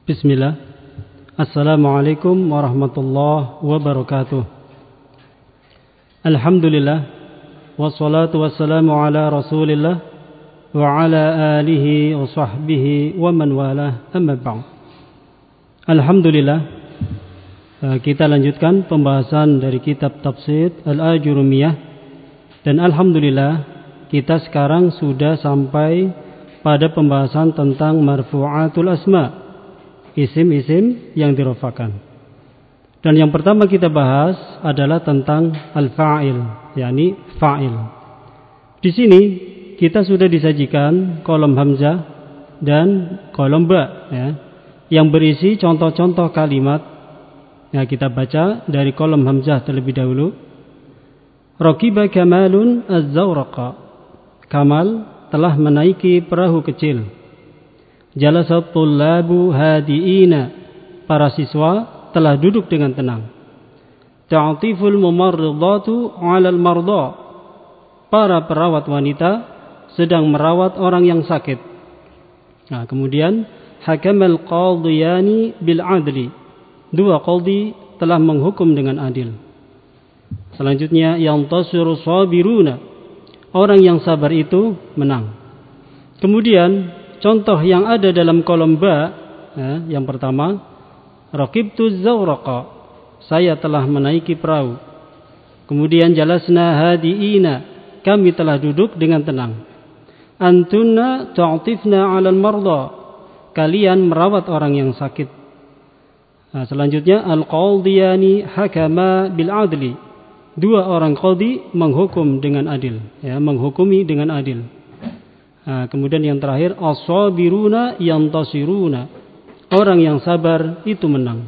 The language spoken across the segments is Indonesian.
Bismillah. Assalamualaikum warahmatullahi wabarakatuh. Alhamdulillah. Wassalatu wassalamu ala rasulillah wa ala alihi wa sahbihi wa man walah, amma ba'd. Alhamdulillah, kita lanjutkan pembahasan dari kitab tafsir Al-Ajurumiyah. Dan alhamdulillah, kita sekarang sudah sampai pada pembahasan tentang marfu'atul asma', isim-isim yang dirofakan. Dan yang pertama kita bahas adalah tentang al-fa'il, yakni fa'il. Di sini kita sudah disajikan kolom hamzah dan kolom ba, ya, yang berisi contoh-contoh kalimat. Ya, kita baca dari kolom hamzah terlebih dahulu. Raqiba Kamalun az-zawraqa. Kamal telah menaiki perahu kecil. Jalasat tullabu hadiina. Para siswa telah duduk dengan tenang. Ta'atiful mumarridatu 'alal marda. Para perawat wanita sedang merawat orang yang sakit. Nah, kemudian hakamal qadiyani bil 'adli. Dua qadhi telah menghukum dengan adil. Selanjutnya yantasiru sabiruna. Orang yang sabar itu menang. Kemudian contoh yang ada dalam kolom ba, yang pertama, raqibtu zawraqa, saya telah menaiki perahu. Kemudian jalasna hadiina, kami telah duduk dengan tenang. Antunna ta'tifna 'alal marda, kalian merawat orang yang sakit. Nah, selanjutnya al-qadiyani hakama bil 'adli, dua orang qadhi menghukum dengan adil, ya, menghukumi dengan adil. Nah, kemudian yang terakhir as-sabiruna yantasiruna, orang yang sabar itu menang.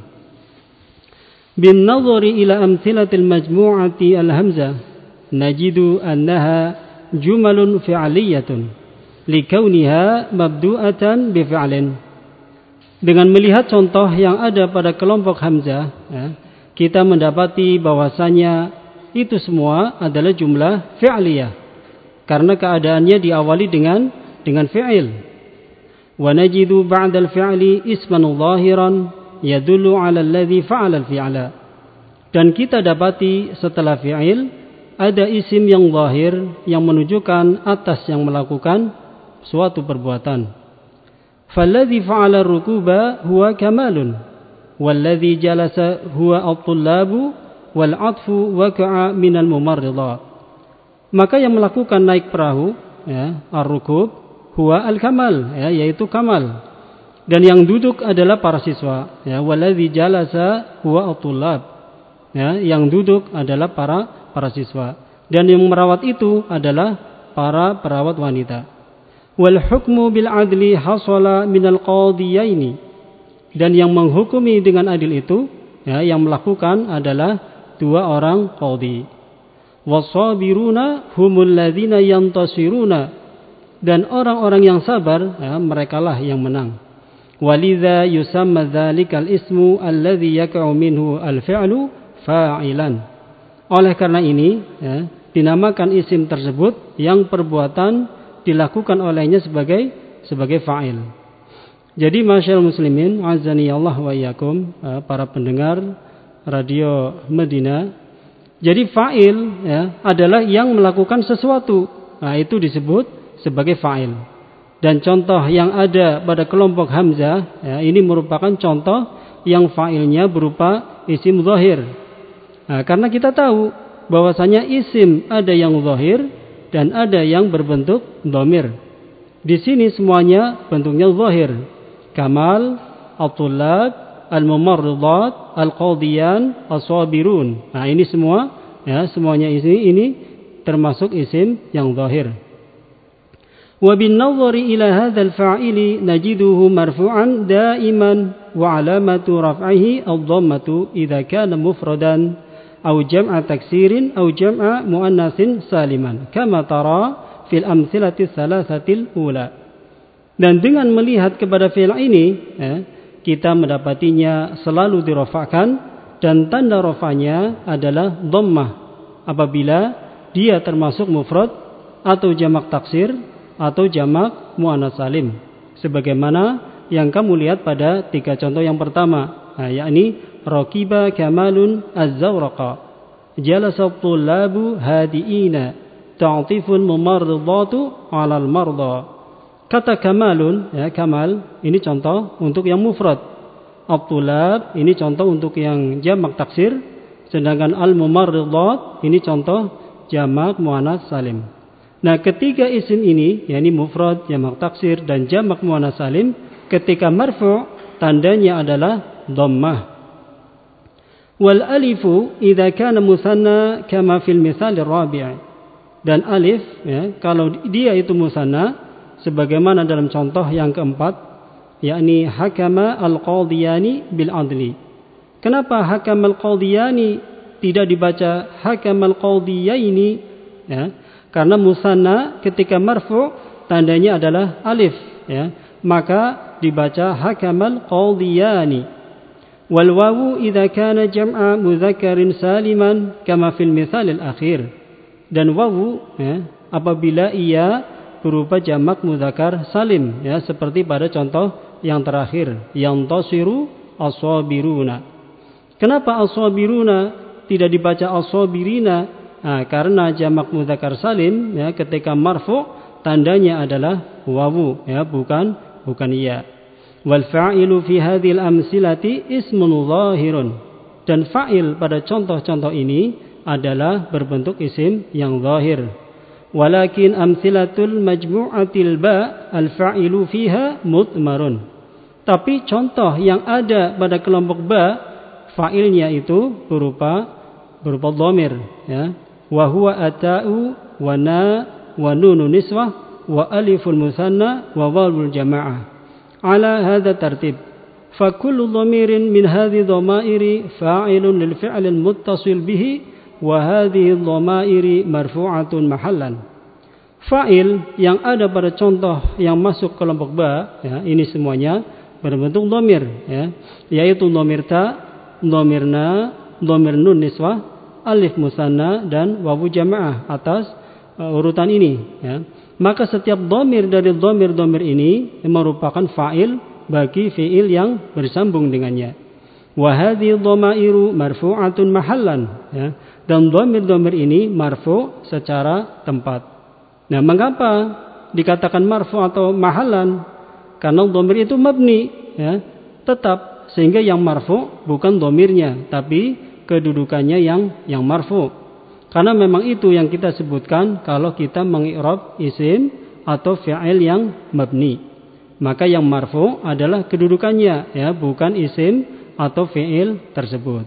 Bin nadhari ila amthilatil majmu'ati al-hamzah najidu annaha jumalun fi'liyatun likauniha mabdu'atan bi fi'lin. Dengan melihat contoh yang ada pada kelompok hamzah, ya, kita mendapati bahwasanya itu semua adalah jumlah fi'liyah karena keadaannya diawali dengan fi'il. Wa najidu ba'dal fi'li isman zahiran yadullu 'ala alladhi fa'ala al-fi'la. Dan kita dapati setelah fi'il ada isim yang zahir yang menunjukkan atas yang melakukan suatu perbuatan. Falladhi fa'ala ar-rukuba huwa kamalun walladhi jalasa huwa at-tullabu wal 'atfu waqa'a minal mumarridat. Maka yang melakukan naik perahu, ya, ar-rukub huwa al-kamal, ya, yaitu kamal. Dan yang duduk adalah para siswa, ya, walladzi jalasa huwa at-tullab, ya, yang duduk adalah para siswa. Dan yang merawat itu adalah para perawat wanita. Wal hukmu bil adli hasala minal qadiyaini. Dan yang menghukumi dengan adil itu, ya, yang melakukan adalah dua orang qadhi. Wasabiruna humul ladzina yantasiruna, dan orang-orang yang sabar, ya, merekalah yang menang. Walidza yusamma dzalikal ismu alladzi yaqa'u minhu al-fi'lu fa'ilan. Oleh karena ini, ya, dinamakan isim tersebut yang perbuatan dilakukan olehnya sebagai fa'il. Jadi masyaallah muslimin, azani Allah wa iyyakum, para pendengar Radio Medina. Jadi fa'il, ya, adalah yang melakukan sesuatu. Nah, itu disebut sebagai fa'il. Dan contoh yang ada pada kelompok hamzah, ya, ini merupakan contoh yang fa'ilnya berupa isim zahir. Nah, karena kita tahu bahwasanya isim ada yang zahir dan ada yang berbentuk dhamir. Di sini semuanya bentuknya zahir. Kamal, at-tullab, al-mumarridat, al-qadiyan, as-sabirun. Nah, ini semua, ya, semuanya ini termasuk isim yang zahir. Wa bin nadhari ila hadzal fa'ili najiduhu marfu'an daiman wa 'alamatu raf'ihi ad-dhammatu idza kana mufradan aw jam'a taksirin aw jam'a muannatsin saliman kama tara fil amthilati tsalatsatil ula. Dan dengan melihat kepada fi'il ini, ya, kita mendapatinya selalu dirofakkan dan tanda rofanya adalah dhammah apabila dia termasuk mufrad atau jamak taksir atau jamak muannats salim, sebagaimana yang kamu lihat pada 3 contoh yang pertama, yakni raqiba kamalun az-zawraqa, jalasa tullabu hadiina, ta'tifun mumarridatu 'alal marda. Kata kamalun, kamal ini contoh untuk yang mufrad. At-tulab ini contoh untuk yang jamak taksir, sedangkan al-mumarridat ini contoh jamak muannats salim. Nah, ketiga isim ini, yakni mufrad, jamak taksir dan jamak muannats salim, ketika marfu' tandanya adalah dhammah. Wal alifu idza kana musanna kama fil misal ar-rabi'. Dan alif kalau dia itu musanna sebagaimana dalam contoh yang keempat, yakni hakama al-qadiyani bil adli. Kenapa hakama al-qadiyani tidak dibaca hakama al-qadiyaini? Karena musanna ketika marfu tandanya adalah alif, maka dibaca hakama al-qadiyani. Wal wawu idza kana jam'a mudzakkarin saliman kama fil misal al-akhir. Dan wawu apabila ia berupa jamak mudzakar salim, seperti pada contoh yang terakhir, yang tasiru as-sabiruna. Kenapa as-sabiruna tidak dibaca as-sabirina? Karena jamak mudzakar salim ketika marfu tandanya adalah wawu, bukan ya. Wal fa'ilu fi hadhil amsilati ismun zahirun. Dan fa'il pada contoh-contoh ini adalah berbentuk isim yang zahir. Walakin amsilatul majmu'atil ba al-fa'ilu fiha mudmarun. Tapi contoh yang ada pada kelompok ba, fa'ilnya itu berupa dhamir, wa huwa ata'u wa na wa nunun niswah wa aliful musanna wa wawul jama'ah. Ala hadha tartib. Fa kullu dhamirin min hadhihi dhamairi fa'ilun lil fi'lil muttasil bihi wa hadhihi dhamairi marfu'atun mahallan. Fa'il yang ada pada contoh yang masuk kelompok ba, ini semuanya berbentuk dhamir, yaitu dhamir ta, dhamir na, dhamir nun niswah, alif musanna dan wawu jamaah atas urutan ini, Maka setiap dhamir dari dhamir-dhamir ini merupakan fa'il bagi fi'il yang bersambung dengannya. Wa hadhihi dhamairu marfu'atun mahallan, dan dhamir-dhamir ini marfu' secara tempat. Nah, mengapa dikatakan marfu' atau mahallan? Karena dhamir itu mabni, tetap, sehingga yang marfu' bukan dhamirnya, tapi kedudukannya yang marfu'. Karena memang itu yang kita sebutkan kalau kita mengi'rab isim atau fi'il yang mabni. Maka yang marfu' adalah kedudukannya, bukan isim atau fi'il tersebut.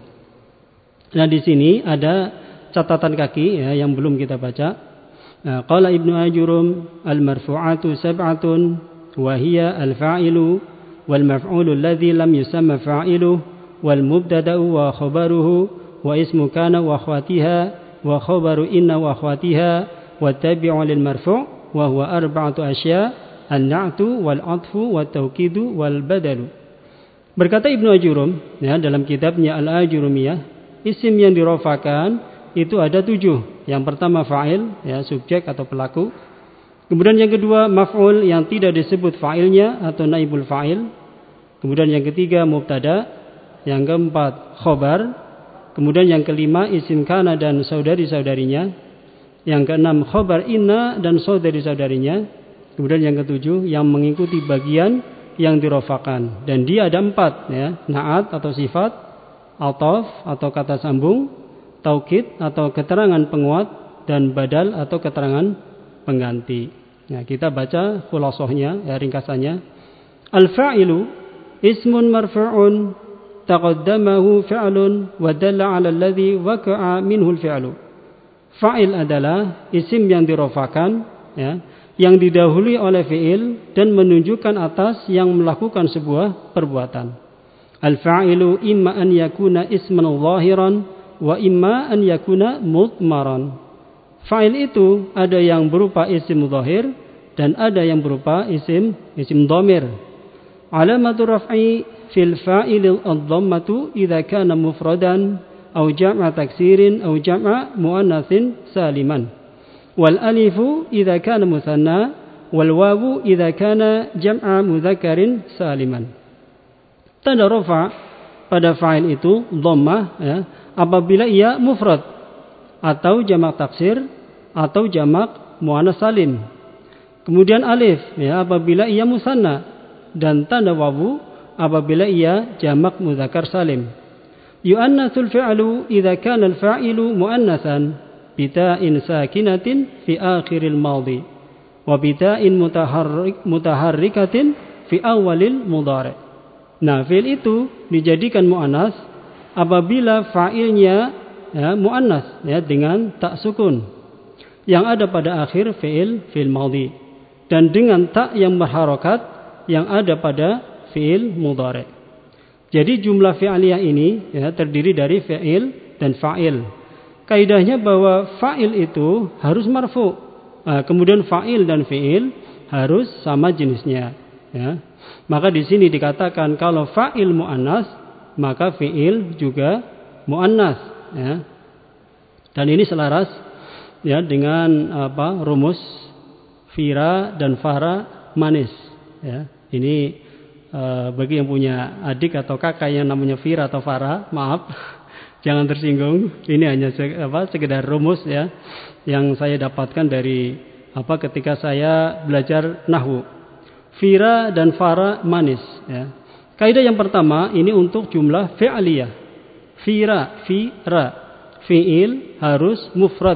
Nah, di sini ada catatan kaki yang belum kita baca. Qala Ibnu Ajurum al-marfu'atu sab'atun wa hiya al-fa'ilu wal maf'ulu alladhi lam yusamma fa'iluhu wal mubtada'u wa khabaruhu wa ismu kana wa akhwatiha wa khabaru inna wa akhwatiha wa tabi'u lil marfu' wa huwa arba'atu asya' an-na'tu wal 'atfu wat tawkidu wal badalu. Berkata Ibnu Ajurum dalam kitabnya Al-Ajurumiyah, isim yang dirofakan itu ada 7. Yang pertama fa'il, subjek atau pelaku. Kemudian yang kedua maf'ul yang tidak disebut fa'ilnya atau naibul fa'il. Kemudian yang ketiga mubtada. Yang keempat khobar. Kemudian yang kelima isim kana dan saudari-saudarinya. Yang keenam khobar inna dan saudari-saudarinya. Kemudian yang ketujuh yang mengikuti bagian yang dirofakan. Dan dia ada 4, na'at atau sifat, ataf atau kata sambung, taukid atau keterangan penguat, dan badal atau keterangan pengganti. Nah, kita baca khulasohnya, ringkasannya. Al-fa'ilu ismun marfu'un taqaddamahu fi'lun wa dalla 'ala alladhi waqa'a minhu al-fi'lu. Fa'il adalah isim yang dirofakan, yang didahului oleh fi'il dan menunjukkan atas yang melakukan sebuah perbuatan. Al-fa'ilu imma an yakuna isman zahiran wa imma an yakuna mudmaran. Fa'il itu ada yang berupa isim zahir dan ada yang berupa isim dhamir. Alamatu raf'i fil fa'il ad-dhammatu idza kana mufradan aw jam'a taksirin aw jam'a muannatsin saliman. Wal alifu idza kana musanna wal wawu idza kana jam'a mudzakkarin saliman. Tanda rafa pada fa'il itu dhammah ya, apabila ia mufrad atau jamak taksir atau jamak muannas salim. Kemudian alif ya, apabila ia musanna, dan tanda wawu apabila ia jamak mudzakkar salim. Yu'annatsul fi'lu idza kana al-fa'ilu muannatsan bita'in sakinatin fi akhiril madhi wa bita'in mutaharrikatin fi awalil mudhari'. Nah, fi'il itu dijadikan muannas apabila fa'ilnya ya, muannas ya, dengan tak sukun yang ada pada akhir fi'il madhi, dan dengan tak yang berharokat yang ada pada fi'il mudhari'. Jadi jumlah fi'liyah ini ya, terdiri dari fi'il dan fa'il. Kaidahnya bahwa fa'il itu harus marfu. Kemudian fa'il dan fi'il harus sama jenisnya. Ya. Maka di sini dikatakan kalau fa'il mu'annas, maka fi'il juga mu'annas. Ya. Dan ini selaras ya, dengan rumus fira dan fara manis. Ya. Ini bagi yang punya adik atau kakak yang namanya Fira atau Farah, maaf, jangan tersinggung. Ini hanya sekedar rumus ya, yang saya dapatkan dari ketika saya belajar nahwu. Fira dan Farah manis. Ya. Kaidah yang pertama ini untuk jumlah fi'liyah. Fira, fi'il harus mufrad.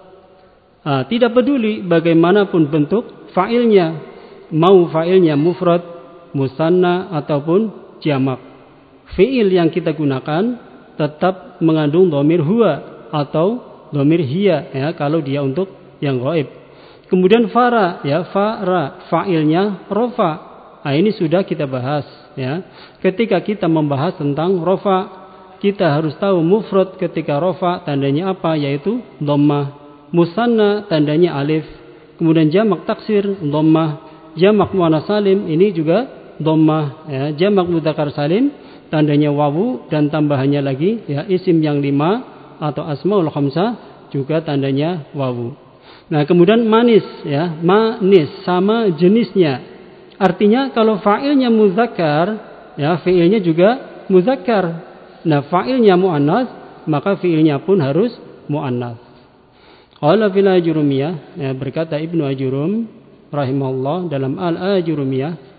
Tidak peduli bagaimanapun bentuk fa'ilnya, mau fa'ilnya mufrad, musanna ataupun jamak. Fi'il yang kita gunakan tetap mengandung dhamir huwa atau dhamir hiya ya, kalau dia untuk yang ghaib. Kemudian fara ya, fa'ilnya rofa. Nah, ini sudah kita bahas ya. Ketika kita membahas tentang rofa, kita harus tahu mufrad ketika rofa tandanya apa, yaitu dhammah. Musanna tandanya alif. Kemudian jamak taksir dhammah. Jamak muannas salim ini juga dhammah ya. Jamak mudzakkar salim tandanya wawu, dan tambahannya lagi ya, isim yang 5 atau asmaul khamsah juga tandanya wawu. Nah, kemudian manis ya, manis sama jenisnya. Artinya kalau fa'ilnya mudzakkar ya, fi'ilnya juga mudzakkar. Nah, fa'ilnya muannas, maka fi'ilnya pun harus muannas. Qala fil ajrumiyah ya, berkata Ibnu Ajrum rahimahullah dalam Al-Ajrumiyah,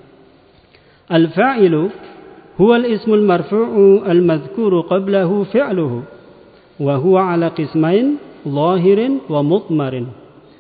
al-fa'ilu huwa al-ismul marfu'u al-madhkuru qablahu fi'luhu wa huwa ala qismain zahirin wa mutmarin.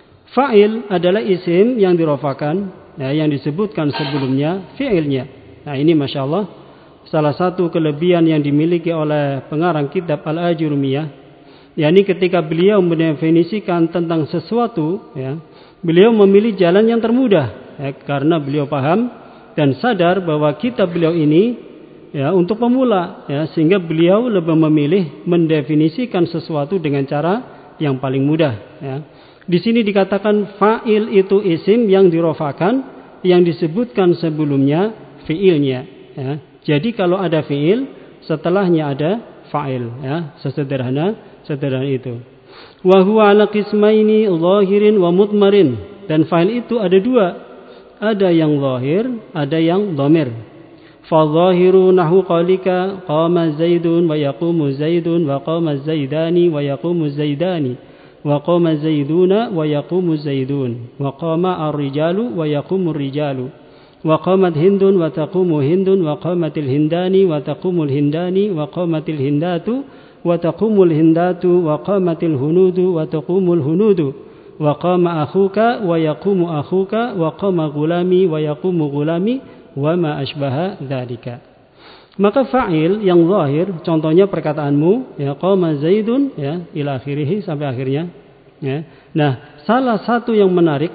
Fa'il adalah isim yang dirofakan ya, yang disebutkan sebelumnya fi'ilnya. Nah, ini Masya Allah salah satu kelebihan yang dimiliki oleh pengarang kitab Al-Ajrumiyah, yakni ketika beliau mendefinisikan tentang sesuatu ya, beliau memilih jalan yang termudah ya, karena beliau paham dan sadar bahwa kitab beliau ini ya untuk pemula ya, sehingga beliau lebih memilih mendefinisikan sesuatu dengan cara yang paling mudah ya. Di sini dikatakan fa'il itu isim yang dirofakan yang disebutkan sebelumnya fi'ilnya ya. Jadi kalau ada fi'il setelahnya ada fa'il ya, sesederhana itu. Wa huwa ala qismaini zahirin wa mutmarin, dan fa'il itu ada dua. Ada yang zahir, ada yang dhamir. Fa zahiru nahu qalika qama zaidun wa yaqumu zaidun wa qama zaidani wa yaqumu zaidani wa qama zaiduna wa yaqumu zaidun wa qama ar-rijalu wa yaqumu ar-rijalu wa qamat hindun wa taqumu hindun wa qamatil hindani wa taqumul hindani wa qamatil hindatu wa taqumul hindatu wa qamatil hunudu wa taqumul hunudu wa qama akhuka wa yaqumu akhuka wa qama gulami wa yaqumu gulami wa ma asbaha dzalika. Maka fa'il yang zahir contohnya perkataanmu ya, qama zaidun ya, ila akhirih sampai akhirnya ya. Nah, salah satu yang menarik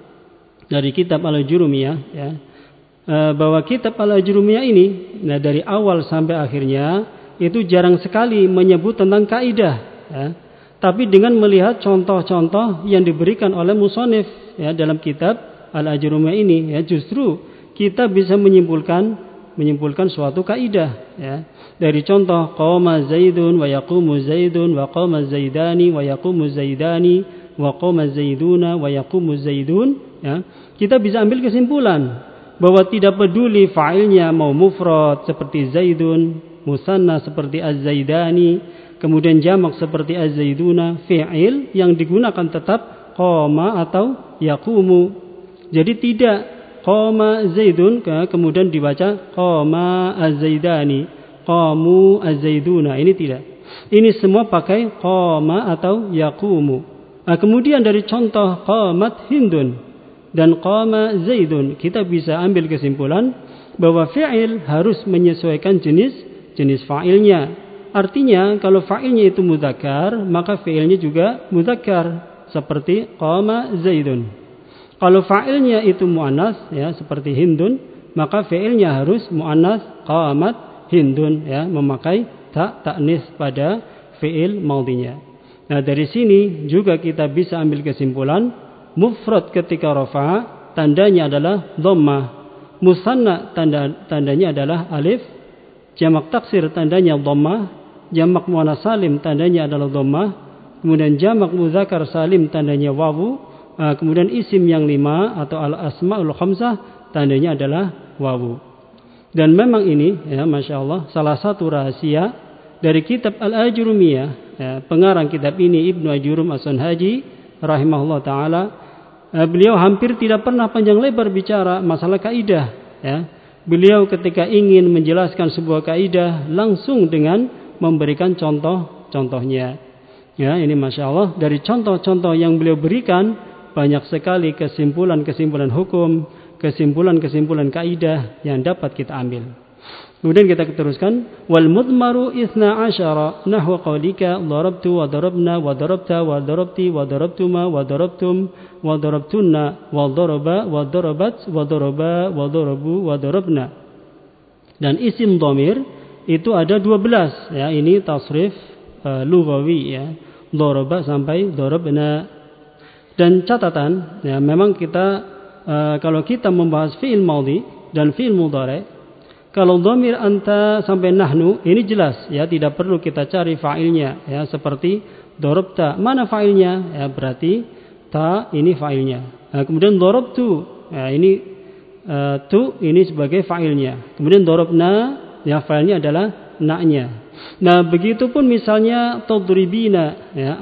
dari kitab Al-Ajrumiyah ya, bahwa kitab Al-Ajrumiyah ini nah, dari awal sampai akhirnya itu jarang sekali menyebut tentang kaidah ya. Tapi dengan melihat contoh-contoh yang diberikan oleh musonif ya, dalam kitab Al-Ajrumiyah ini ya, justru kita bisa menyimpulkan suatu kaidah ya. Dari contoh qama zaidun wa yaqumu zaidun wa qama zaidani wa yaqumu zaidani wa qama zaiduna wa yaqumu zaidun ya, kita bisa ambil kesimpulan bahwa tidak peduli fa'ilnya mau mufrad seperti zaidun, musanna seperti az-zaidani, kemudian jamak seperti az-zaiduna, fi'il yang digunakan tetap qama atau yaqumu. Jadi tidak qama zaidun kemudian dibaca qama az-zaidani, qamu az-zaiduna, ini tidak. Ini semua pakai qama atau yaqumu. Nah, kemudian dari contoh qamat hindun dan qama zaidun, kita bisa ambil kesimpulan bahwa fi'il harus menyesuaikan jenis fa'ilnya. Artinya kalau fa'ilnya itu mudzakkar, maka fi'ilnya juga mudzakkar seperti qama zaidun. Kalau fa'ilnya itu muannas, ya, seperti hindun, maka fi'ilnya harus muannas qamat hindun, ya, memakai ta'nis pada fi'il madhinya. Nah, dari sini juga kita bisa ambil kesimpulan mufrad ketika rafa tandanya adalah dhammah, musanna tandanya adalah alif, jamak taksir tandanya dhammah, jamak muannas salim tandanya adalah dhammah, kemudian jamak muzakkar salim tandanya wawu, kemudian isim yang 5 atau al-asmaul khamsah tandanya adalah wawu. Dan memang ini, ya, Masya Allah, salah satu rahasia dari kitab Al-Ajurumiyah, ya, pengarang kitab ini Ibnu Ajurum As-Sunhaji rahimahullah ta'ala. Beliau hampir tidak pernah panjang lebar bicara masalah kaidah, ya. Beliau ketika ingin menjelaskan sebuah kaidah langsung dengan memberikan contoh-contohnya, ya. Ini Masya Allah, dari contoh-contoh yang beliau berikan banyak sekali kesimpulan-kesimpulan hukum, kesimpulan-kesimpulan kaidah yang dapat kita ambil. Kemudian kita teruskan, wal mudmaru 12 nahwa qaulika darabtu wa darabna wa darabta wa darabti wa darabtuma wa darabtum wa darabtunna wa daraba wa darabat wa daraba wa darabu wa darabna. Dan isim dhamir itu ada 12, ya, ini tasrif lughawi, ya, daraba sampai darabna. Dan catatan, ya, memang kita kalau kita membahas fi'il madhi dan fi'il mudhari, kalau dhamir anta sampai nahnu ini jelas, ya, tidak perlu kita cari fa'ilnya, ya, seperti darabta, mana fa'ilnya? Ya, berarti ta ini fa'ilnya. Nah, kemudian darabtu, ya, ini tu ini sebagai fa'ilnya. Kemudian darabna, ya, fa'ilnya adalah na-nya. Nah, begitupun misalnya tadribina, ya,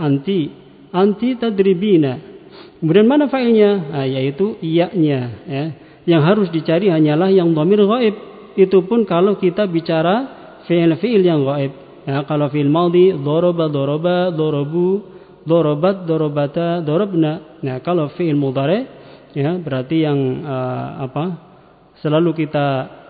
anti tadribina. Kemudian mana fa'ilnya? Nah, yaitu iya-nya, ya. Yang harus dicari hanyalah yang dhamir ghaib. Itu pun kalau kita bicara fi'il yang ghaib. Ya, kalau fi'il madhi daraba, daraba, darabu, darabat, darabata, darabna. Nah, kalau fi'il mudhari, ya, berarti yang selalu kita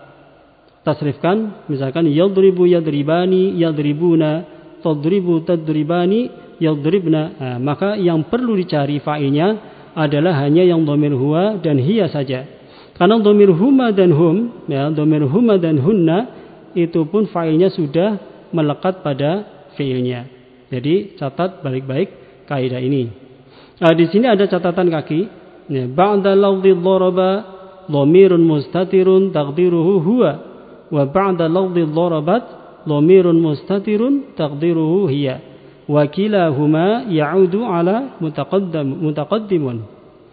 tasrifkan, misalkan yadribu yadribani yadribuna, tadribu tadribani yadribna. Nah, maka yang perlu dicari fa'ilnya adalah hanya yang dhamir huwa dan hiya saja. Karena dhamir huma dan hum, ya, dhamir huma dan hunna itu pun fa'ilnya sudah melekat pada fi'ilnya. Jadi catat baik-baik kaidah ini. Nah, di sini ada catatan kaki. Ya, ba'da lafdhi dharaba dhamirun mustatirun taqdiruhu huwa wa ba'da lafdhi dharabat dhamirun mustatirun taqdiruhu hiya wa kilahuma ya'udu ala mutaqaddimun.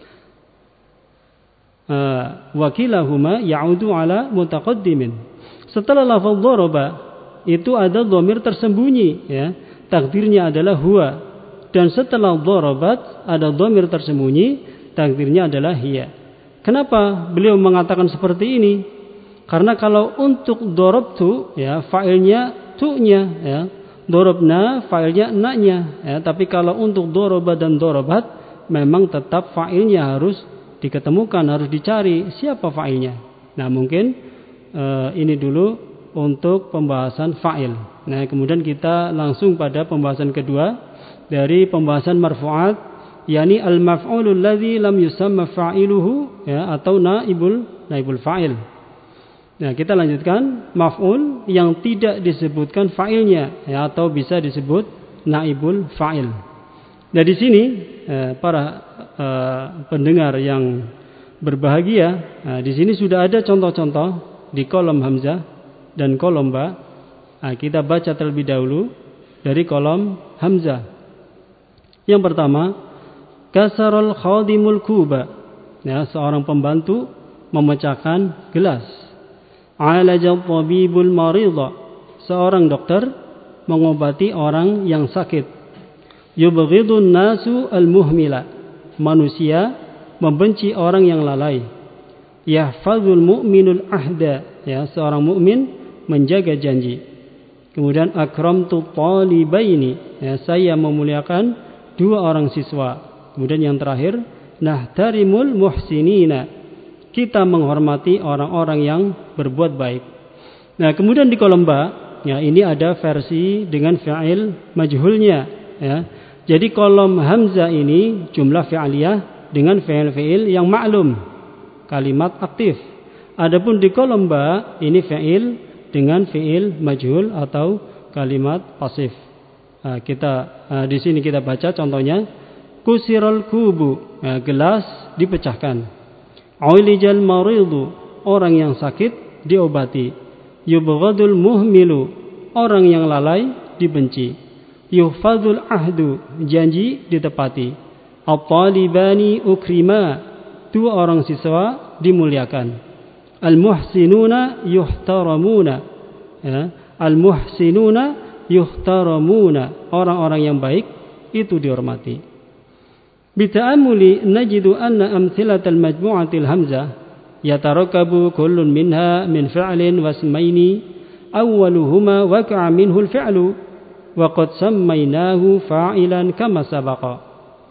Wakilahuma ya'udu ala mutaqaddimin. Setelah lafaz daraba itu ada dhamir tersembunyi, ya, takdirnya adalah huwa, dan setelah darabat ada dhamir tersembunyi, takdirnya adalah hiya. Kenapa beliau mengatakan seperti ini? Karena kalau untuk darabtu, ya, fa'ilnya tu-nya, ya, darabna fa'ilnya na-nya, ya, tapi kalau untuk daraba dan darabat memang tetap fa'ilnya harus diketemukan, harus dicari siapa fa'ilnya. Nah, mungkin ini dulu untuk pembahasan fa'il. Nah, kemudian kita langsung pada pembahasan kedua dari pembahasan marfu'at, yakni al-maf'ulul ladzi lam yusamma fa'iluhu, ya, atau naibul fa'il. Nah, kita lanjutkan maf'ul yang tidak disebutkan fa'ilnya, ya, atau bisa disebut naibul fa'il. Nah, di sini para pendengar yang berbahagia, nah, di sini sudah ada contoh-contoh di kolom hamzah dan kolom ba. Nah, kita baca terlebih dahulu dari kolom hamzah. Yang pertama, kasarul khadimul kuba. Ya, seorang pembantu memecahkan gelas. Alajat tabibul maridha, seorang dokter mengobati orang yang sakit. Yubghidun nasu al-muhmila, manusia membenci orang yang lalai. Yahfazul mu'minul ahda, ya, seorang mukmin menjaga janji. Kemudian akramtu talibaini, ya, saya memuliakan dua orang siswa. Kemudian yang terakhir, nahtarimul muhsinina, kita menghormati orang-orang yang berbuat baik. Nah, kemudian di kolom ba, ya, ini ada versi dengan fi'il majhulnya, ya. Jadi kolom hamzah ini jumlah fi'aliyah dengan fi'il yang maklum, kalimat aktif. Adapun di kolom ba ini fi'il dengan fi'il majhul atau kalimat pasif. Nah, di sini kita baca contohnya, kusiral kubu, ya, gelas dipecahkan. Ulijal maridu, orang yang sakit diobati. Yubghadul muhmilu, orang yang lalai dibenci. Yuhfazul ahdu, janji ditepati. At-talibani ukrima, dua orang siswa dimuliakan. Al-muhsinuna yuhtaramuna, ya, al-muhsinuna yuhtaramuna, orang-orang yang baik itu dihormati. Bita'amuli najidu anna amthilatal majmu'atil hamzah yatarakabu kullun minha min fi'lin wasmaini awwaluhuma waqa'a minhu al-fi'lu wa qad sammaynahu fa'ilan kama sabaqa.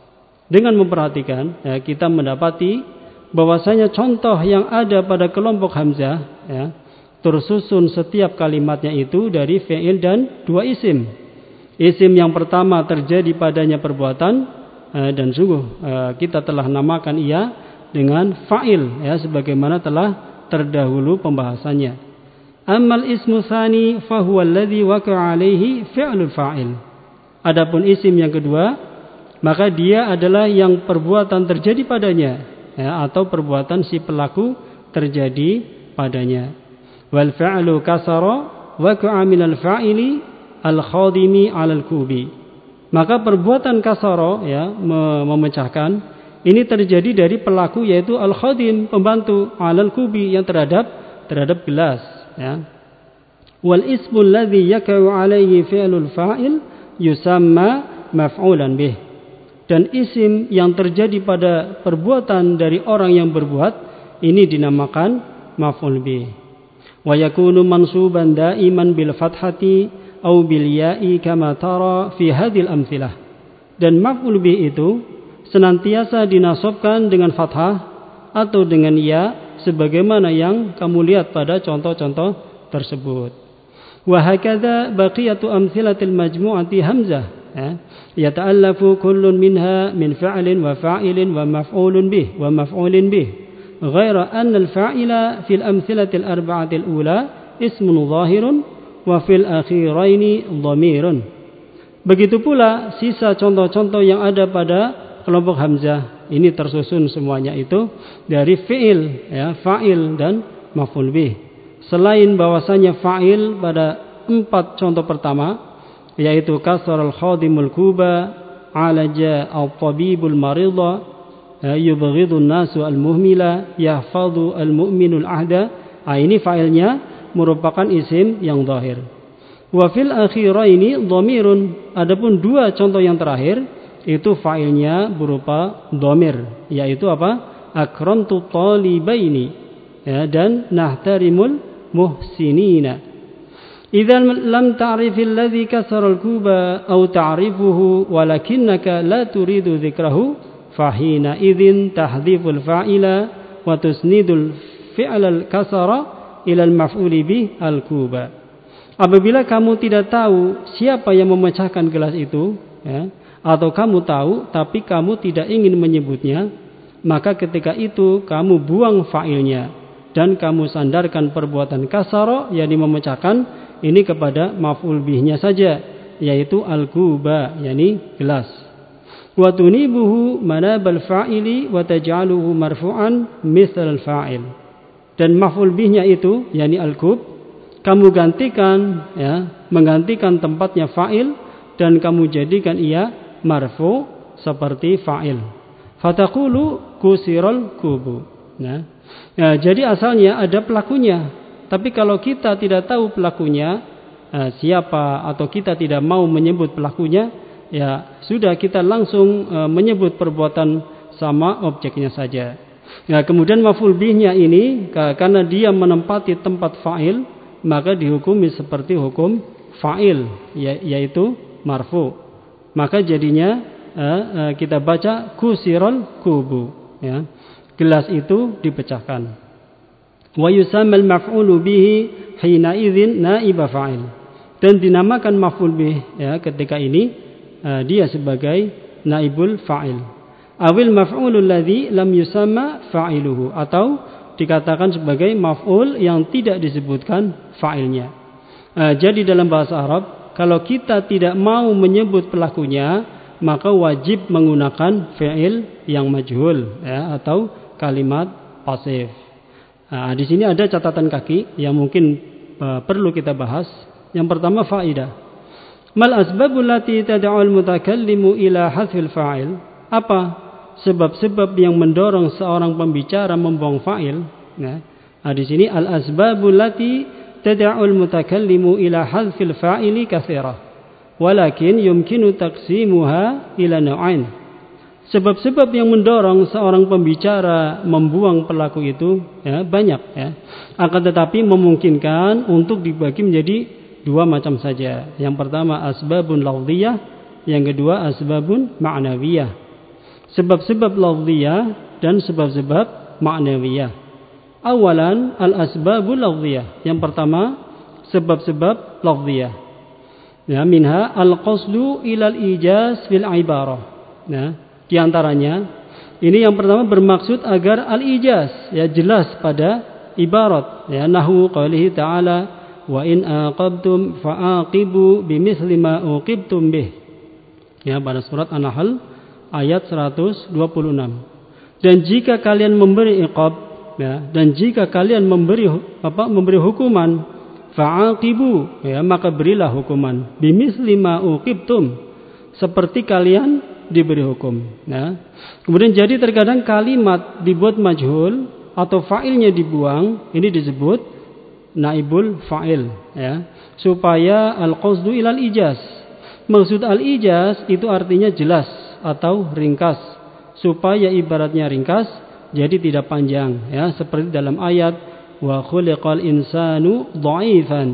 Dengan memperhatikan, ya, kita mendapati bahwasanya contoh yang ada pada kelompok hamzah, ya, tersusun setiap kalimatnya itu dari fi'il dan dua isim. Isim yang pertama terjadi padanya perbuatan, dan sungguh kita telah namakan ia dengan fa'il, ya, sebagaimana telah terdahulu pembahasannya. Ammal ismu tsani fa huwa alladhi waqa'a 'alaihi fi'lul fa'il. Adapun isim yang kedua, maka dia adalah yang perbuatan terjadi padanya, ya, atau perbuatan si pelaku terjadi padanya. Wal fa'lu kasara waqa'a minal fa'ili al-khadimi 'alal kubi. Maka perbuatan kasara, ya, memecahkan, ini terjadi dari pelaku yaitu al-khadim, pembantu, 'alal kubi, yang terhadap gelas, ya. Wal ismu alladhi yakau 'alaihi fi'lul fa'il yusamma maf'ulan bih. Dan isim yang terjadi pada perbuatan dari orang yang berbuat ini dinamakan maf'ul bih. Wa yakunu mansuban daiman bil fathati au bil ya'i kama tara fi hadhil amthilah. Dan maf'ul bih itu senantiasa dinasabkan dengan fathah atau dengan ya, sebagaimana yang kamu lihat pada contoh-contoh tersebut. Wa hakadha baqiyatu amthilatil majmu'ati hamzah, ya, yata'allafu kullun minha min fa'lin wa fa'ilin wa maf'ulun bih wa maf'ulin bih, ghaira anna al-fa'ila fil amthilatil arba'atil ula ismun zahirun wa fil akhiraini dhamirun. Begitu pula sisa contoh-contoh yang ada pada kelompok hamzah, ini tersusun semuanya itu dari fi'il, ya, fa'il dan maf'ul bih. Selain bahwasanya fa'il pada 4 contoh pertama, yaitu kasral khadimul kuba, alaja al-tabibul maridha, yubghidun nasu al-muhmila, yahfadhu al-mu'minul ahda. Ini fa'ilnya merupakan isim yang zahir. Wa fil akhiraini dhamirun. Adapun dua contoh yang terakhir itu fa'ilnya berupa dhamir, yaitu apa? Akramtu talibaini, ya, dan nahtarimul muhsinina. Idzan lam ta'rifil ladzi kasara al-kuba aw ta'rifuhu walakinnaka la turidu dzikrahu fahina idzin tahdhiful fa'ila wa tusnidul fi'lal kasara ilal maf'uli bih al-kuba. Apabila kamu tidak tahu siapa yang memecahkan gelas itu, ya, atau kamu tahu tapi kamu tidak ingin menyebutnya, maka ketika itu kamu buang fa'ilnya dan kamu sandarkan perbuatan kasara, yakni memecahkan, ini kepada maf'ul bihnya saja, yaitu al-kuba, yakni gelas. Wa tunibuhu manabal fa'ili wa taj'aluhu marfu'an mithal al-fa'il. Dan maf'ul bihnya itu, yakni al-kub, kamu gantikan, ya, menggantikan tempatnya fa'il, dan kamu jadikan ia marfu seperti fa'il. Fataqulu kusiral kubu. Nah, jadi asalnya ada pelakunya. Tapi kalau kita tidak tahu pelakunya siapa, atau kita tidak mau menyebut pelakunya, ya sudah, kita langsung menyebut perbuatan sama objeknya saja. Nah, kemudian maf'ul bihnya ini karena dia menempati tempat fa'il, maka dihukumi seperti hukum fa'il, yaitu marfu. Maka jadinya kita baca kusiral kubu, ya. Gelas itu dipecahkan. Wa yusammal maf'ulu bihi hina idzin naiba fa'il. Dan dinamakan maf'ul bih, ya, ketika ini dia sebagai naibul fa'il. Awil maf'ulul ladzi lam yusamma fa'iluhu, atau dikatakan sebagai maf'ul yang tidak disebutkan fa'ilnya. Jadi dalam bahasa Arab, kalau kita tidak mau menyebut pelakunya, maka wajib menggunakan fi'il yang majhul, ya, atau kalimat pasif. Di sini ada catatan kaki yang mungkin perlu kita bahas. Yang pertama, faidah. Mal asbabul lati tad'u al-mutakallimu ila hadfil fa'il? Apa sebab-sebab yang mendorong seorang pembicara membuang fa'il? Di sini al-asbabul lati tad'u al-mutakallimu ila hadfil fa'ili katsirah. Walakin yumkinu taqsimuha ila naw'ain. Sebab-sebab yang mendorong seorang pembicara membuang pelaku itu, ya, banyak, ya. Akan tetapi memungkinkan untuk dibagi menjadi dua macam saja. Yang pertama asbabun lafziyah, yang kedua asbabun ma'nawiyah. Sebab-sebab lafziyah dan sebab-sebab ma'nawiyah. Awalan al-asbabul lafziyah. Yang pertama sebab-sebab lafziyah. Ya, minha al-qasdu ilal ijaz fil ibarah. Nah, di antaranya ini yang pertama bermaksud agar al-ijaz, ya, jelas pada ibarat, ya, nahwu qaulihi ta'ala wa in aqabtum fa'aqibu bimithli ma uqibtum bih, ya, pada surat An-Nahl ayat 126. Dan jika kalian memberi iqab, ya, dan jika kalian memberi hukuman, fa'aqibu, ya, maka berilah hukuman bimithli ma uqibtum, seperti kalian diberi hukum. Nah, kemudian jadi terkadang kalimat dibuat majhul atau fa'ilnya dibuang, ini disebut naibul fa'il, ya, supaya al-qasdu ilal ijaz. Maksud al-ijaz itu artinya jelas atau ringkas, supaya ibaratnya ringkas, jadi tidak panjang, ya, seperti dalam ayat wa khuliqal insanu dha'ifan.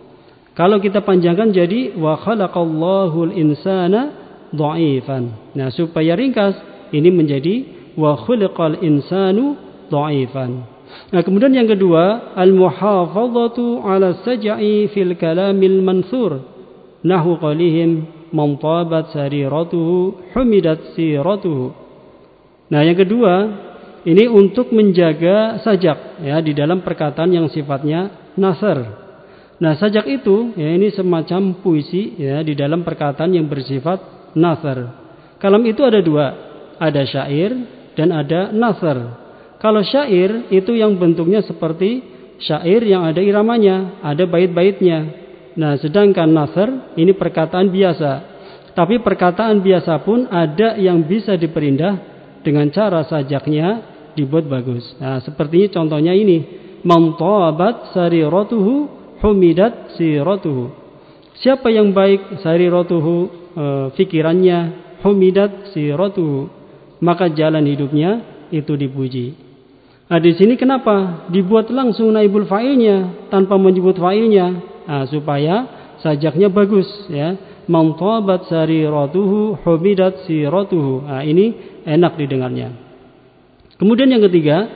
Kalau kita panjangkan jadi wa khalaqallahu al-insana dha'ifan. Nah, supaya ringkas ini menjadi wa khuliqal insanu dha'ifan. Nah, kemudian yang kedua al-muhafazatu 'ala saj'i fil kalamil mansur. Nahwu qalihim man tabat sariratuhu humidat siratuhu. Nah, yang kedua ini untuk menjaga sajak, ya, di dalam perkataan yang sifatnya nasr. Nah, sajak itu, ya, ini semacam puisi, ya, di dalam perkataan yang bersifat nasr. Kalam itu ada dua, ada syair dan ada nasr. Kalau syair itu yang bentuknya seperti syair yang ada iramanya, ada bait-baitnya. Nah, sedangkan nasr ini perkataan biasa. Tapi perkataan biasa pun ada yang bisa diperindah dengan cara sajaknya dibuat bagus. Nah, seperti contohnya ini, man tabat sariratuhu humidat siratuhu. Siapa yang baik sariratuhu, fikirannya, humidat siratuhu, maka jalan hidupnya itu dipuji. Nah, di sini kenapa dibuat langsung naibul fa'ilnya tanpa menyebut fa'ilnya? Nah, supaya sajaknya bagus, ya. Man tabat sariratuhu humidat siratuhu. Nah, ini enak didengarnya. Kemudian yang ketiga,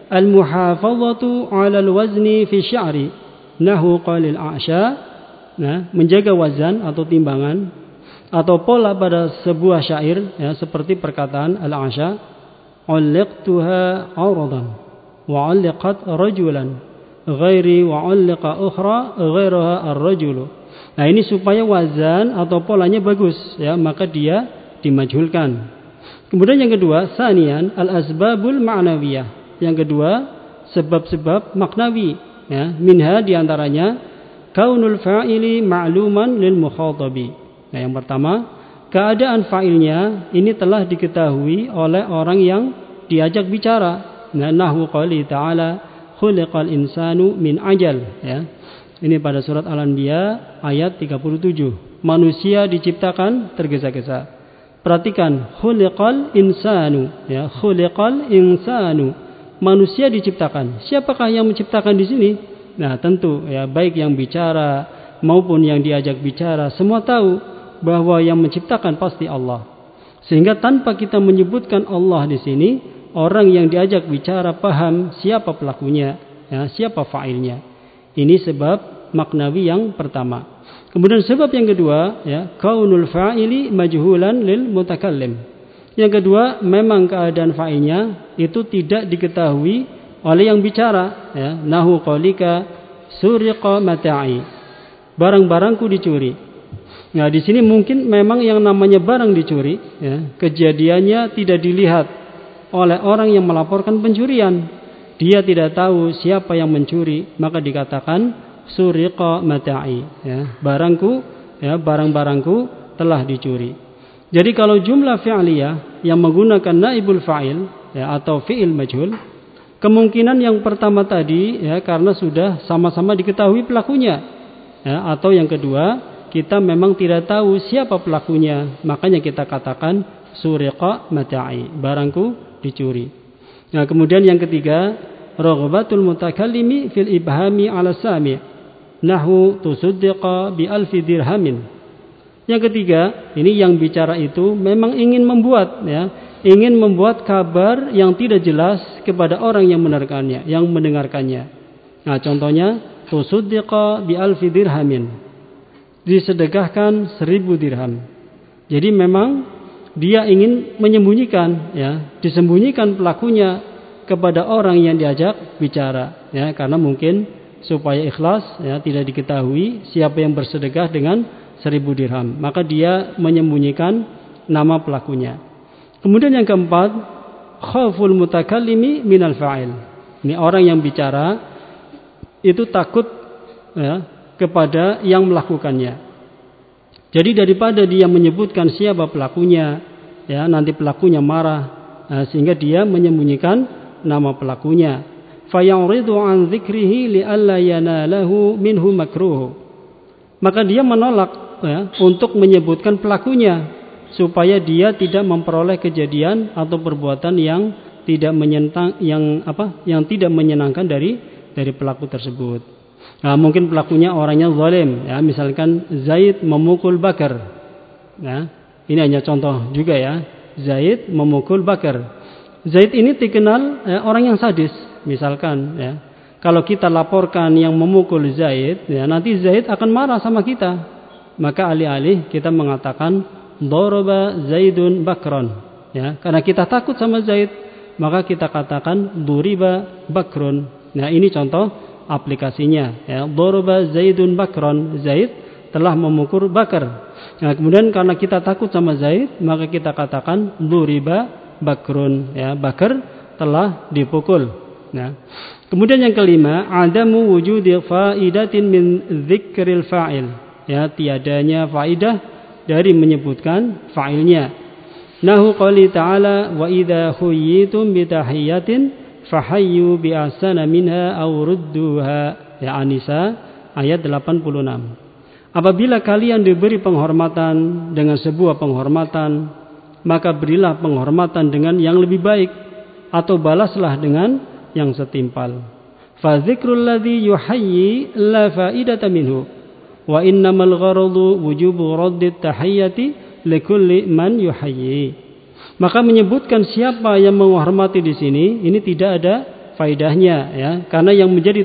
al-muhafazatu 'alal wazni fi sya'ri. Nahu qalil a'sya. Nah, menjaga wazan atau timbangan atau pola pada sebuah syair, ya, seperti perkataan al-'asha, 'alliqtuha 'aradan wa 'alliqat rajulan ghairi wa 'alliqa ukhra ghairaha ar-rajulu. Nah, ini supaya wazan atau polanya bagus, ya, maka dia dimajhulkan. Kemudian yang kedua, sanian al-asbabul ma'nawiyah. Yang kedua, sebab-sebab maknawi, ya, minha diantaranya kaunul fa'ili ma'luman lil mukhatabi. Nah, yang pertama, keadaan fa'ilnya ini telah diketahui oleh orang yang diajak bicara. Nahwu qouli ta'ala khuliqal insanu min ajal, ya. Ini pada surat Al-Anbiya ayat 37. Manusia diciptakan tergesa-gesa. Perhatikan, khuliqal insanu, ya, khuliqal insanu. Manusia diciptakan. Siapakah yang menciptakan di sini? Nah, tentu ya, baik yang bicara maupun yang diajak bicara semua tahu bahwa yang menciptakan pasti Allah. Sehingga tanpa kita menyebutkan Allah di sini, orang yang diajak bicara paham siapa pelakunya, ya, siapa fa'ilnya. Ini sebab maknawi yang pertama. Kemudian sebab yang kedua, ya, kaunul fa'ili majhulan lil mutakallim. Yang kedua, memang keadaan fa'ilnya itu tidak diketahui oleh yang bicara, ya. Nahu qaulika suriqa mata'i. Barang-barangku dicuri. Nah, di sini mungkin memang yang namanya barang dicuri, ya, kejadiannya tidak dilihat oleh orang yang melaporkan pencurian. Dia tidak tahu siapa yang mencuri, maka dikatakan suriqa mata'i, ya, barangku, ya, barang-barangku telah dicuri. Jadi kalau jumlah fi'liyah yang menggunakan naibul fa'il, ya, atau fi'il majhul, kemungkinan yang pertama tadi, ya, karena sudah sama-sama diketahui pelakunya, ya, atau yang kedua kita memang tidak tahu siapa pelakunya, makanya kita katakan suriqa mata'i, barangku dicuri. Nah, kemudian yang ketiga, raghabatul mutakallimi fil ibhami 'ala sami', nahu tusuddiqa bi alfi dirhamin. Yang ketiga, ini yang bicara itu memang ingin membuat, ya, ingin membuat kabar yang tidak jelas kepada orang yang mendengarkannya. Nah, contohnya tusuddiqa bi alfi dirhamin. Disedekahkan 1000 dirham. Jadi memang dia ingin menyembunyikan, ya, disembunyikan pelakunya kepada orang yang diajak bicara, ya, karena mungkin supaya ikhlas, ya, tidak diketahui siapa yang bersedekah dengan 1000 dirham, maka dia menyembunyikan nama pelakunya. Kemudian yang keempat, khauful mutakallimi minal fa'il. Ini orang yang bicara itu takut, ya, kepada yang melakukannya. Jadi daripada dia menyebutkan siapa pelakunya, ya, nanti pelakunya marah, sehingga dia menyembunyikan nama pelakunya. Fayuridu an dzikrihi li alla yanalahu minhu makruh. Maka dia menolak, ya, untuk menyebutkan pelakunya supaya dia tidak memperoleh kejadian atau perbuatan yang tidak menyenangkan dari pelaku tersebut. Nah, mungkin pelakunya orangnya zalim, ya, misalkan Zaid memukul Bakar. Ya, ini hanya contoh juga, ya. Zaid memukul Bakar. Zaid ini dikenal, ya, orang yang sadis, misalkan, ya. Kalau kita laporkan yang memukul Zaid, ya, nanti Zaid akan marah sama kita. Maka alih-alih kita mengatakan daraba Zaidun Bakron, ya, karena kita takut sama Zaid, maka kita katakan duriba Bakrun. Nah, ini contoh aplikasinya, ya, daraba Zaidun Bakron, Zaid telah memukul Bakar. Nah, kemudian karena kita takut sama Zaid, maka kita katakan duriba Bakrun, ya, Bakar telah dipukul. Nah, kemudian yang kelima, adamu wujudi faidatin min dzikril fa'il, ya, tiadanya faidah dari menyebutkan fa'ilnya. Nahu qouli ta'ala wa idza khuyyitum bi tahiyatin fahayyu bi ahsana minha aw rudduha, ya, An-Nisa ayat 86. Apabila kalian diberi penghormatan dengan sebuah penghormatan, maka berilah penghormatan dengan yang lebih baik atau balaslah dengan yang setimpal. Fa dzikrul ladzi yuhayyi la faidata minhu wa innamal gharadu wujubu raddit tahiyyati likulli man yuhayyi. Maka menyebutkan siapa yang menghormati di sini ini tidak ada faidahnya, ya, karena yang menjadi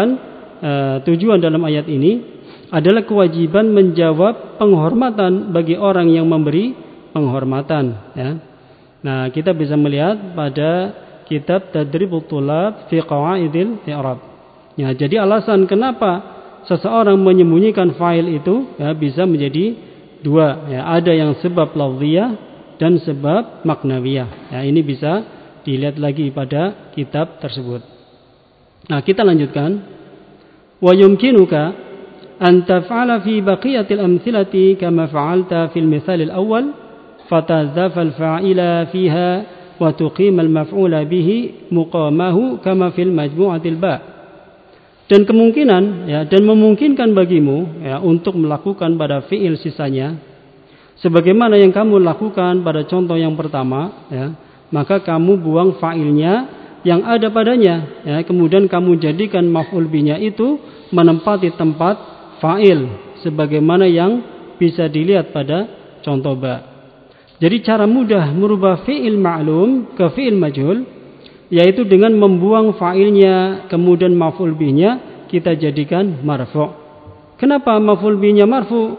tujuan dalam ayat ini adalah kewajiban menjawab penghormatan bagi orang yang memberi penghormatan, ya. Nah, kita bisa melihat pada kitab Tadribut Thulab fi Qawaidil I'rab. Ya, jadi alasan kenapa seseorang menyembunyikan fa'il itu, ya, bisa menjadi dua, ya. Ada yang sebab lafziyah dan sebab maknawiyah. Ya, ini bisa dilihat lagi pada kitab tersebut. Nah, kita lanjutkan. Wa yumkinuka an taf'ala fi baqiyatil amthilati kama fa'alta fil mithal al-awwal fatadhafa al-fa'ila fiha wa tuqim al-maf'ula bihi muqamahu kama fil majmu'atil ba. Dan kemungkinan dan memungkinkan bagimu untuk melakukan pada fi'il sisanya sebagaimana yang kamu lakukan pada contoh yang pertama, maka kamu buang fa'ilnya yang ada padanya, kemudian kamu jadikan maf'ul binya itu menempati tempat fa'il sebagaimana yang bisa dilihat pada contoh ba. Jadi cara mudah merubah fi'il ma'lum ke fi'il majhul yaitu dengan membuang fa'ilnya kemudian maf'ul binya kita jadikan marfu'. Kenapa maf'ul binya marfu'?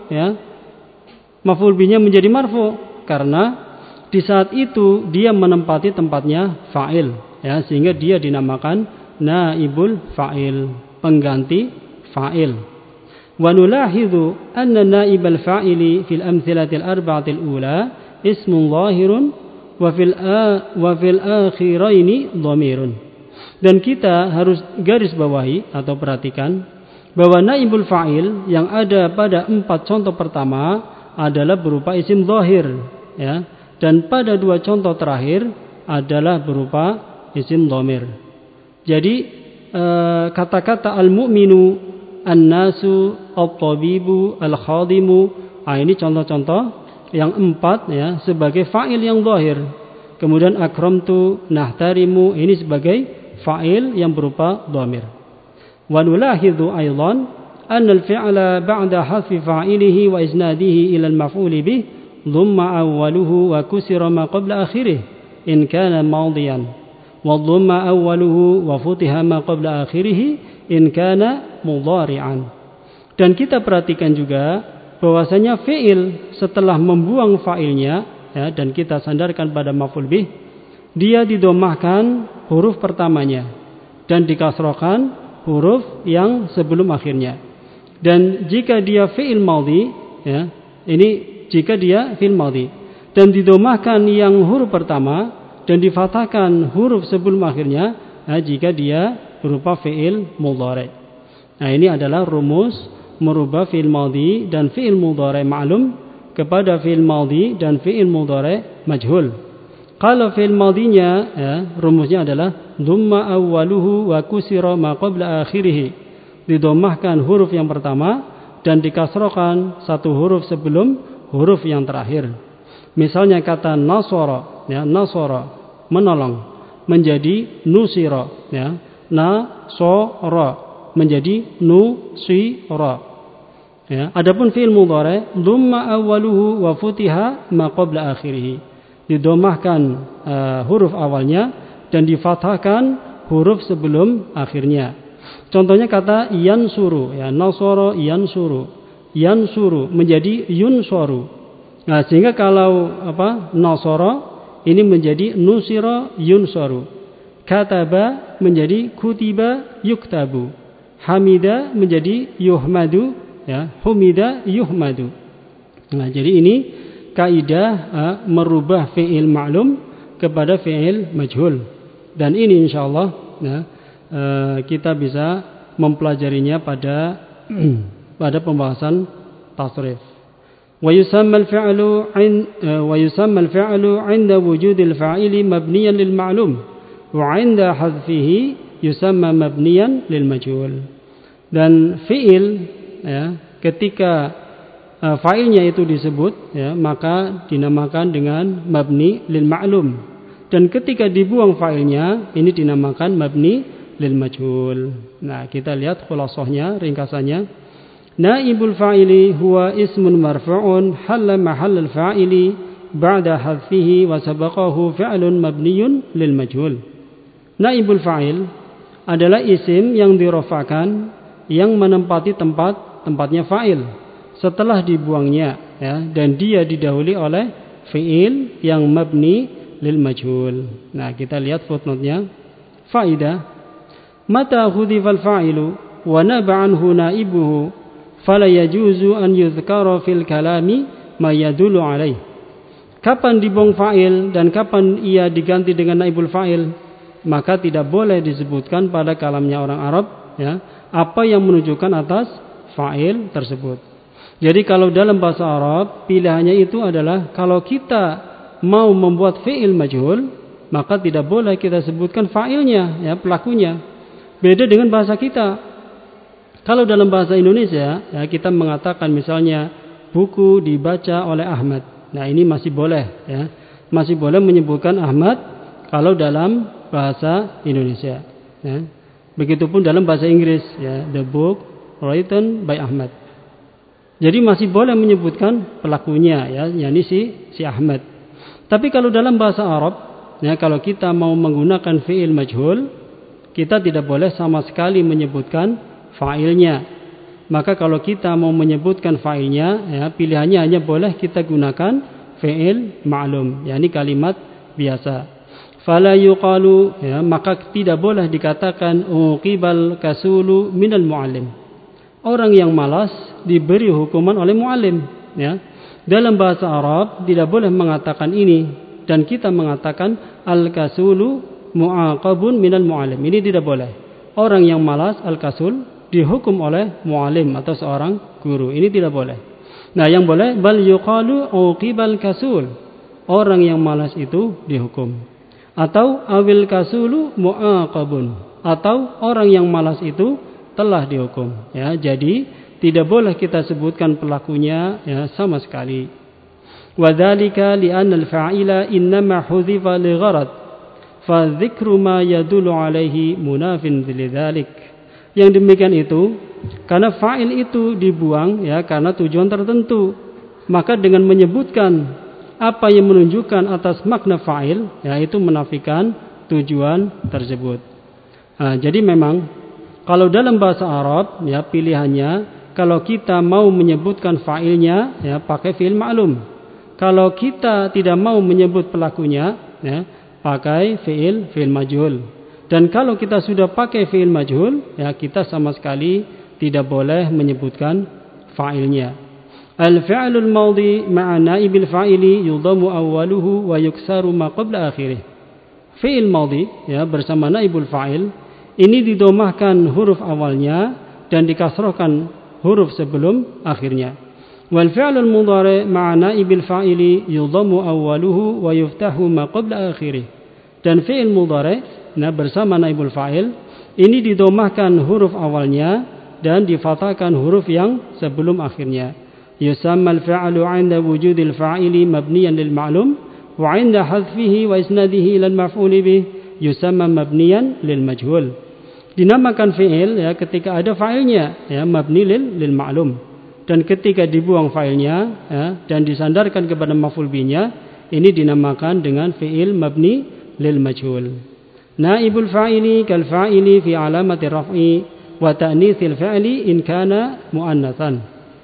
Maf'ul binya menjadi marfu karena di saat itu dia menempati tempatnya fa'il, sehingga dia dinamakan naibul fa'il, pengganti fa'il. Wa nulahidhu anna naibal fa'ili fil amthilatil arba'atil ula ismun zahirun wa fil akhiraini dhamirun. Dan kita harus garis bawahi atau perhatikan bahwa naibul fa'il yang ada pada 4 contoh pertama adalah berupa isim zahir, dan pada 2 contoh terakhir adalah berupa isim dhamir. Jadi kata-kata al-mu'minu, an-nasu, at-tabibu, al-khadimu, ini contoh-contoh yang 4 sebagai fa'il yang zahir. Kemudian akramtu, nahtarimu, ini sebagai fa'il yang berupa dhamir. Wa nulahidhu aidan أن الفعل بعد حذف فاعله وإسناده إلى المفعول به ضم أوله وكسر ما قبل آخره إن كان ماضيا وضم أوله وفتح ما قبل آخره إن كان مضارعا. Dan kita perhatikan juga bahwasanya fi'il setelah membuang fa'ilnya dan kita sandarkan pada maf'ul bih, dia didomahkan huruf pertamanya dan dikasrohkan huruf yang sebelum akhirnya. Dan jika dia fi'il madhi, ini jika dia fi'il madhi dan didomahkan yang huruf pertama dan difathahkan huruf sebelum akhirnya, jika dia berupa fi'il mudhari. Nah, ini adalah rumus merubah fi'il madhi dan fi'il mudhari ma'lum kepada fi'il madhi dan fi'il mudhari majhul. Kalau fi'il madhinya, rumusnya adalah dhamma awwaluhu wa kusira ma qabla akhirih. Didomahkan huruf yang pertama dan dikasrohkan satu huruf sebelum huruf yang terakhir. Misalnya kata nasara, nasara menolong menjadi nusira, nasara menjadi nusira. Adapun fi'il mudhari dhamma awwaluhu wa futiha ma qabla akhirih. Didomahkan huruf awalnya dan difathahkan huruf sebelum akhirnya. Contohnya kata yansuru, nasara yansuru, yansuru menjadi yunsaru. Nah, sehingga kalau nasara ini menjadi nusira yunsaru. Kataba menjadi kutiba yuktabu. Hamida menjadi yuhmadu, humida yuhmadu. Nah, jadi ini kaidah merubah fi'il ma'lum kepada fi'il majhul. Dan ini insyaallah kita bisa mempelajarinya pada pembahasan tasrif. Wa yusamma al-fi'lu 'inda wujudil fa'ili mabniyan lil ma'lum wa 'inda hadfihi yusamma mabniyan lil majhul. Dan fi'il ketika fa'ilnya itu disebut maka dinamakan dengan mabni lil ma'lum, dan ketika dibuang fa'ilnya ini dinamakan mabni lil majhul. Nah, kita lihat khulasahnya, ringkasannya. Naibul fa'ili huwa ismun marfu'un halla mahallal fa'ili ba'da hadfihi wa sabaqahu fi'lun mabniyun lil majhul. Naibul fa'il adalah isim yang dirofakan yang menempati tempatnya fa'il setelah dibuangnya, dan dia didahului oleh fi'il yang mabni lil majhul. Nah, kita lihat footnote-nya. Faidah: mata khudhifal fa'ilu wa naba anhu naibuhu fala yajuzu an yudhkara fil kalami ma yadullu alaih. Kapan dibuang fa'il dan kapan ia diganti dengan naibul fa'il, maka tidak boleh disebutkan pada kalamnya orang Arab apa yang menunjukkan atas fa'il tersebut. Jadi kalau dalam bahasa Arab pilihannya itu adalah kalau kita mau membuat fi'il majhul, maka tidak boleh kita sebutkan fa'ilnya, ya, pelakunya. Beda dengan bahasa kita. Kalau dalam bahasa Indonesia, ya, kita mengatakan misalnya buku dibaca oleh Ahmad. Nah, ini masih boleh, ya. Masih boleh menyebutkan Ahmad kalau dalam bahasa Indonesia, ya. Begitupun dalam bahasa Inggris, ya, the book written by Ahmad. Jadi masih boleh menyebutkan pelakunya, ya, yakni si Ahmad. Tapi kalau dalam bahasa Arab, ya, kalau kita mau menggunakan fi'il majhul, kita tidak boleh sama sekali menyebutkan fa'ilnya. Maka kalau kita mau menyebutkan fa'ilnya, ya, pilihannya hanya boleh kita gunakan fi'il ma'lum, yakni kalimat biasa. Fala yuqalu, ya, maka tidak boleh dikatakan uqibal kasulu minal muallim. Orang yang malas diberi hukuman oleh muallim, ya. Dalam bahasa Arab tidak boleh mengatakan ini, dan kita mengatakan al-kasulu mu'aqabun minal muallim. Ini tidak boleh. Orang yang malas al-kasul dihukum oleh muallim atau seorang guru. Ini tidak boleh. Nah, yang boleh bal yuqalu uqibal kasul. Orang yang malas itu dihukum. Atau awil kasulu mu'aqabun. Atau orang yang malas itu telah dihukum, ya. Jadi tidak boleh kita sebutkan pelakunya, ya, sama sekali. Wa dzalika li anna al-fa'ila innama hudhifa li gharad fa dzikru ma yadullu alaihi munafin lidzalik. Yang demikian itu karena fa'il itu dibuang, ya, karena tujuan tertentu. Maka dengan menyebutkan apa yang menunjukkan atas makna fa'il, ya, itu menafikan tujuan tersebut. Nah, jadi memang kalau dalam bahasa Arab, ya, pilihannya kalau kita mau menyebutkan fa'ilnya, ya, pakai fi'il ma'lum. Kalau kita tidak mau menyebut pelakunya, ya, pakai fi'il majhul. Dan kalau kita sudah pakai fi'il majhul, ya, kita sama sekali tidak boleh menyebutkan fa'ilnya. Al-fi'lul madhi ma'a naibil fa'ili yudhamu awwaluhu wa yuksaru ma qabla akhirih. Fi'il madhi, ya, bersama naibul fa'il ini didomahkan huruf awalnya dan dikasrohkan huruf sebelum akhirnya. Wal fi'lul mudhari' ma'a naibil fa'ili yudhammu awwaluhu wa yuftahu ma qabla akhirih. Dan fi'il mudhari', nah, bersama naibul fa'il ini didomahkan huruf awalnya dan difathahkan huruf yang sebelum akhirnya. Yusamma al-fi'lu 'inda wujudil fa'ili mabniyan lil ma'lum wa 'inda hadfihi wa isnadihi ila al-maf'ul bih yusamma mabniyan lil majhul. Dinamakan fi'il, ya, ketika ada fa'ilnya, ya, mabni lil ma'lum. Dan ketika dibuang fa'ilnya, ya, dan disandarkan kepada maf'ul bihnya, ini dinamakan dengan fi'il mabni lil majhul. Naibul fa'ili kal fa'ili fi alamati raf'i wa ta'nitsil fi'li in kana muannatsan.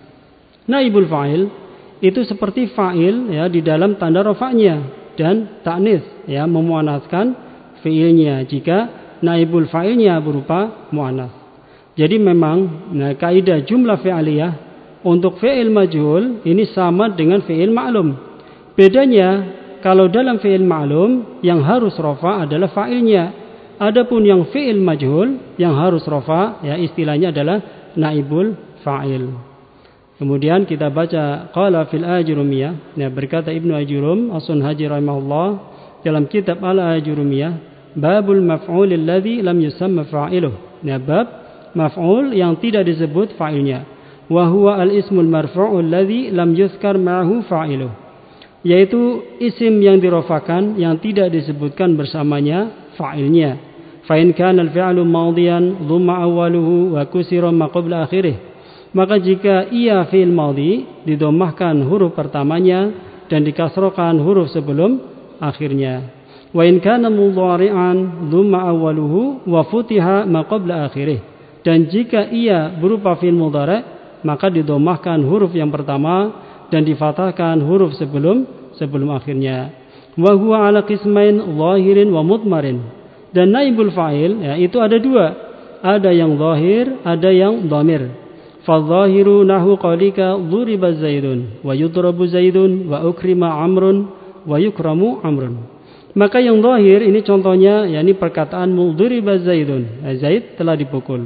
Naibul fa'il itu seperti fa'il, ya, di dalam tanda rafa'nya dan ta'nits, ya, memuannaskan fi'ilnya jika naibul fa'ilnya berupa mu'annas. Jadi memang, nah, kaidah jumlah fi'aliyah untuk fi'il majhul ini sama dengan fi'il ma'lum. Bedanya kalau dalam fi'il ma'lum yang harus rafa adalah fa'ilnya. Adapun yang fi'il majhul yang harus rafa, ya, istilahnya adalah naibul fa'il. Kemudian kita baca qala fil ajurumiyah, ya, berkata Ibnu Ajurum As-Sunhaji rahimahullah dalam kitab Al-Ajurumiyah, babul maf'ul alladhi lam yusamma fa'iluh. Nah, bab maf'ul yang tidak disebut fa'ilnya. Wa huwa al-ismul marfu'ul alladhi lam yuzkar ma'ahu fa'iluh. Yaitu isim yang dirofakan yang tidak disebutkan bersamanya fa'ilnya. Fa in kana al-fi'lu madiyan dhamma awwaluhu wa kusira ma qabla akhirih. Maka jika ia fi'il madhi didomahkan huruf pertamanya dan dikasrokan huruf sebelum akhirnya. Wa in kana mudhari'an dhamma awwaluhu wa futiha ma qabla akhirih. Dan jika ia berupa fi'il mudhari', maka didomahkan huruf yang pertama dan difathahkan huruf sebelum akhirnya. Wa huwa ala qismain zahirin wa mudmarin. Dan naibul fa'il, ya, itu ada dua. Ada yang zahir, ada yang dhamir. Fa zahiru nahu qalika dhuriba zaidun wa yudrabu zaidun wa ukrima amrun wa yukramu amrun. Maka yang zahir ini contohnya, yakni perkataan mudhriba zaidun, Zaid telah dipukul.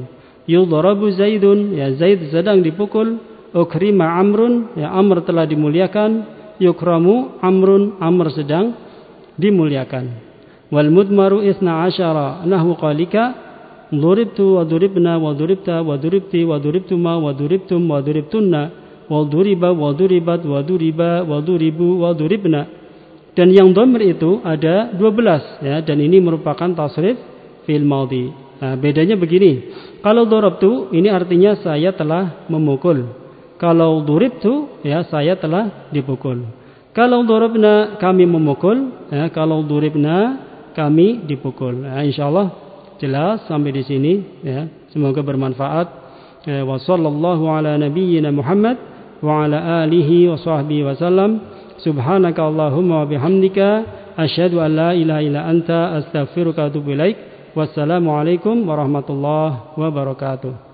Yudrabu Zaidun, ya Zaid sedang dipukul. Ukrima Amrun, ya Amr telah dimuliakan. Yukramu Amrun, Amr sedang dimuliakan. Wal mudmaru isna asyara nahwu qalika duribtu wa duribna wa duribta wa duribti wa duribtuma wa duribtum wa duribtunna wa duriba wa duribat wa duriba wa duribu wa duribna. Dan yang dhamir itu ada 12, ya, dan ini merupakan tasrif fi'il madhi. Nah, bedanya begini. Kalau darabtu ini artinya saya telah memukul. Kalau duribtu, ya saya telah dipukul. Kalau darabna kami memukul, ya, kalau duribna kami dipukul. Nah, insyaallah jelas sampai di sini, ya. Semoga bermanfaat. Wa sallallahu ala nabiyyina Muhammad wa ala alihi wa sahbihi wasallam. Subhanaka Allahumma wa bihamdika asyhadu an la ilaha illa anta astaghfiruka wa atubu ilaik. Wassalamu alaikum warahmatullahi wabarakatuh.